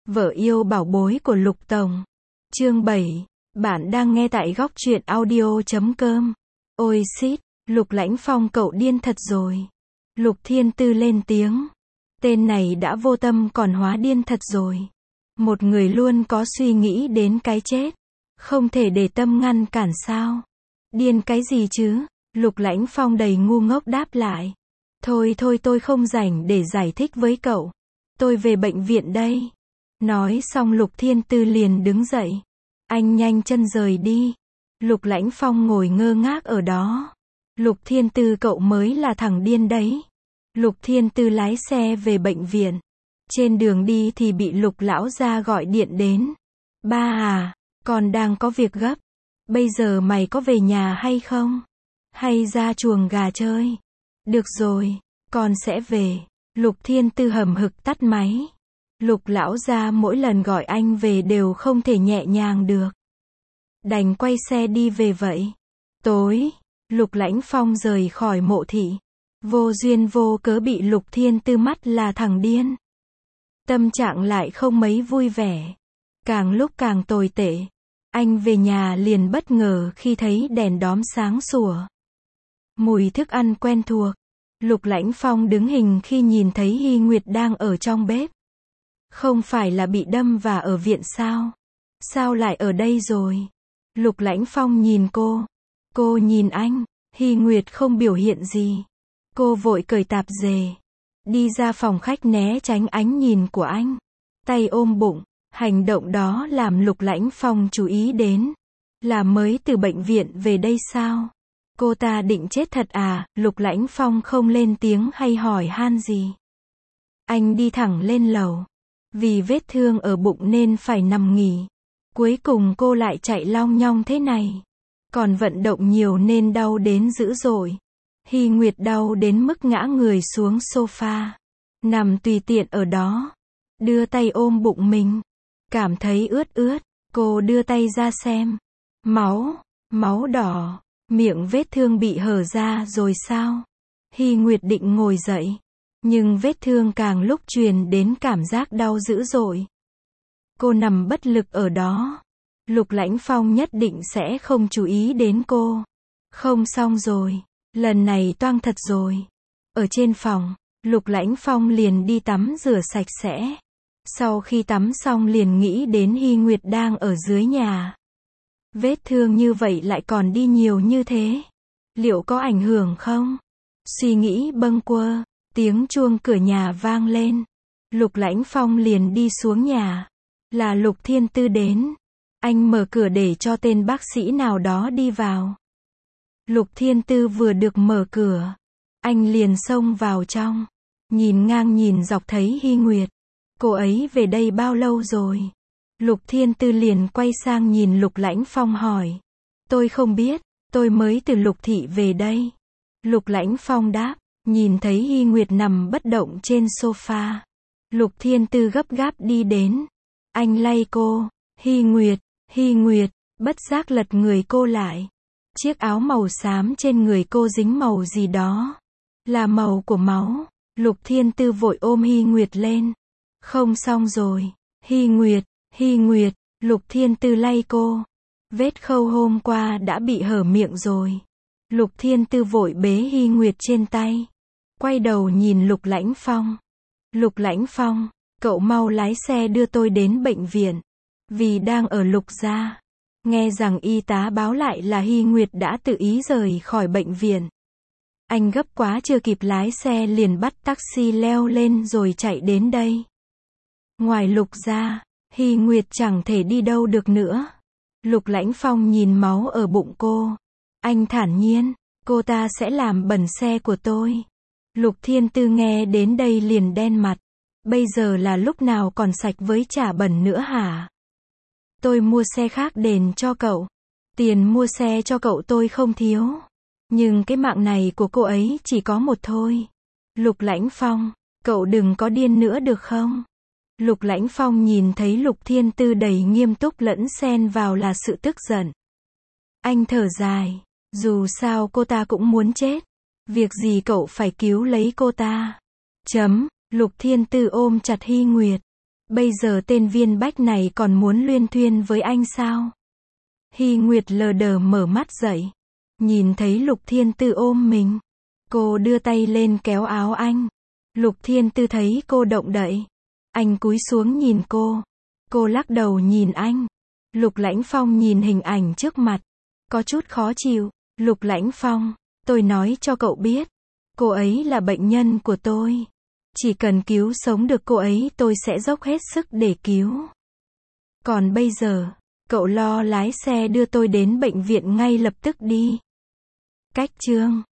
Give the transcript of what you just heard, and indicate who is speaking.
Speaker 1: Vợ yêu bảo bối của Lục Tổng. Chương 7. Bạn đang nghe tại góc truyện audio.com. Ôi xít, Lục Lãnh Phong cậu điên thật rồi. Lục Thiên Tư lên tiếng. Tên này đã vô tâm còn hóa điên thật rồi. Một người luôn có suy nghĩ đến cái chết. Không thể để tâm ngăn cản sao? Điên cái gì chứ? Lục Lãnh Phong đầy ngu ngốc đáp lại. Thôi tôi không rảnh để giải thích với cậu. Tôi về bệnh viện đây. Nói xong Lục Thiên Tư liền đứng dậy. Anh nhanh chân rời đi. Lục Lãnh Phong ngồi ngơ ngác ở đó. Lục Thiên Tư cậu mới là thằng điên đấy. Lục Thiên Tư lái xe về bệnh viện. Trên đường đi thì bị Lục lão gia gọi điện đến. Ba à, con đang có việc gấp. Bây giờ mày có về nhà hay không? Hay ra chuồng gà chơi? Được rồi, con sẽ về. Lục Thiên Tư hầm hực tắt máy. Lục lão gia mỗi lần gọi anh về đều không thể nhẹ nhàng được. Đành quay xe đi về vậy. Tối, Lục Lãnh Phong rời khỏi mộ thị. Vô duyên vô cớ bị Lục Thiên Tư mắt là thằng điên. Tâm trạng lại không mấy vui vẻ. Càng lúc càng tồi tệ. Anh về nhà liền bất ngờ khi thấy đèn đóm sáng sủa. Mùi thức ăn quen thuộc. Lục Lãnh Phong đứng hình khi nhìn thấy Hy Nguyệt đang ở trong bếp. Không phải là bị đâm và ở viện sao? Sao lại ở đây rồi? Lục Lãnh Phong nhìn cô. Cô nhìn anh. Hy Nguyệt không biểu hiện gì. Cô vội cởi tạp dề. Đi ra phòng khách né tránh ánh nhìn của anh. Tay ôm bụng. Hành động đó làm Lục Lãnh Phong chú ý đến. Là mới từ bệnh viện về đây sao? Cô ta định chết thật à? Lục Lãnh Phong không lên tiếng hay hỏi han gì. Anh đi thẳng lên lầu. Vì vết thương ở bụng nên phải nằm nghỉ. Cuối cùng cô lại chạy long nhong thế này. Còn vận động nhiều nên đau đến dữ dội. Hy Nguyệt đau đến mức ngã người xuống sofa. Nằm tùy tiện ở đó. Đưa tay ôm bụng mình. Cảm thấy ướt ướt. Cô đưa tay ra xem. Máu đỏ. Miệng vết thương bị hở ra rồi sao? Hy Nguyệt định ngồi dậy. Nhưng vết thương càng lúc truyền đến cảm giác đau dữ dội. Cô nằm bất lực ở đó. Lục Lãnh Phong nhất định sẽ không chú ý đến cô. Không xong rồi. Lần này toang thật rồi. Ở trên phòng, Lục Lãnh Phong liền đi tắm rửa sạch sẽ. Sau khi tắm xong liền nghĩ đến Hy Nguyệt đang ở dưới nhà. Vết thương như vậy lại còn đi nhiều như thế. Liệu có ảnh hưởng không? Suy nghĩ bâng quơ. Tiếng chuông cửa nhà vang lên. Lục Lãnh Phong liền đi xuống nhà. Là Lục Thiên Tư đến. Anh mở cửa để cho tên bác sĩ nào đó đi vào. Lục Thiên Tư vừa được mở cửa. Anh liền xông vào trong. Nhìn ngang nhìn dọc thấy Hy Nguyệt. Cô ấy về đây bao lâu rồi? Lục Thiên Tư liền quay sang nhìn Lục Lãnh Phong hỏi. Tôi không biết, tôi mới từ Lục thị về đây. Lục Lãnh Phong đáp. Nhìn thấy Hy Nguyệt nằm bất động trên sofa. Lục Thiên Tư gấp gáp đi đến. Anh lay cô. Hy Nguyệt, bất giác lật người cô lại. Chiếc áo màu xám trên người cô dính màu gì đó. Là màu của máu. Lục Thiên Tư vội ôm Hy Nguyệt lên. Không xong rồi. Hy Nguyệt, Lục Thiên Tư lay cô. Vết khâu hôm qua đã bị hở miệng rồi. Lục Thiên Tư vội bế Hy Nguyệt trên tay. Quay đầu nhìn Lục Lãnh Phong. Lục Lãnh Phong, cậu mau lái xe đưa tôi đến bệnh viện. Vì đang ở Lục gia. Nghe rằng y tá báo lại là Hy Nguyệt đã tự ý rời khỏi bệnh viện. Anh gấp quá chưa kịp lái xe liền bắt taxi leo lên rồi chạy đến đây. Ngoài Lục gia, Hy Nguyệt chẳng thể đi đâu được nữa. Lục Lãnh Phong nhìn máu ở bụng cô. Anh thản nhiên, cô ta sẽ làm bẩn xe của tôi. Lục Thiên Tư nghe đến đây liền đen mặt. Bây giờ là lúc nào còn sạch với chả bẩn nữa hả? Tôi mua xe khác đền cho cậu. Tiền mua xe cho cậu tôi không thiếu. Nhưng cái mạng này của cô ấy chỉ có một thôi. Lục Lãnh Phong, cậu đừng có điên nữa được không? Lục Lãnh Phong nhìn thấy Lục Thiên Tư đầy nghiêm túc lẫn xen vào là sự tức giận. Anh thở dài. Dù sao cô ta cũng muốn chết. Việc gì cậu phải cứu lấy cô ta? Lục Thiên Tư ôm chặt Hy Nguyệt. Bây giờ tên Viên Bách này còn muốn luyên thuyên với anh sao? Hy Nguyệt lờ đờ mở mắt dậy. Nhìn thấy Lục Thiên Tư ôm mình. Cô đưa tay lên kéo áo anh. Lục Thiên Tư thấy cô động đậy. Anh cúi xuống nhìn cô. Cô lắc đầu nhìn anh. Lục Lãnh Phong nhìn hình ảnh trước mặt. Có chút khó chịu. Lục Lãnh Phong, tôi nói cho cậu biết. Cô ấy là bệnh nhân của tôi. Chỉ cần cứu sống được cô ấy tôi sẽ dốc hết sức để cứu. Còn bây giờ, cậu lo lái xe đưa tôi đến bệnh viện ngay lập tức đi. Cách chương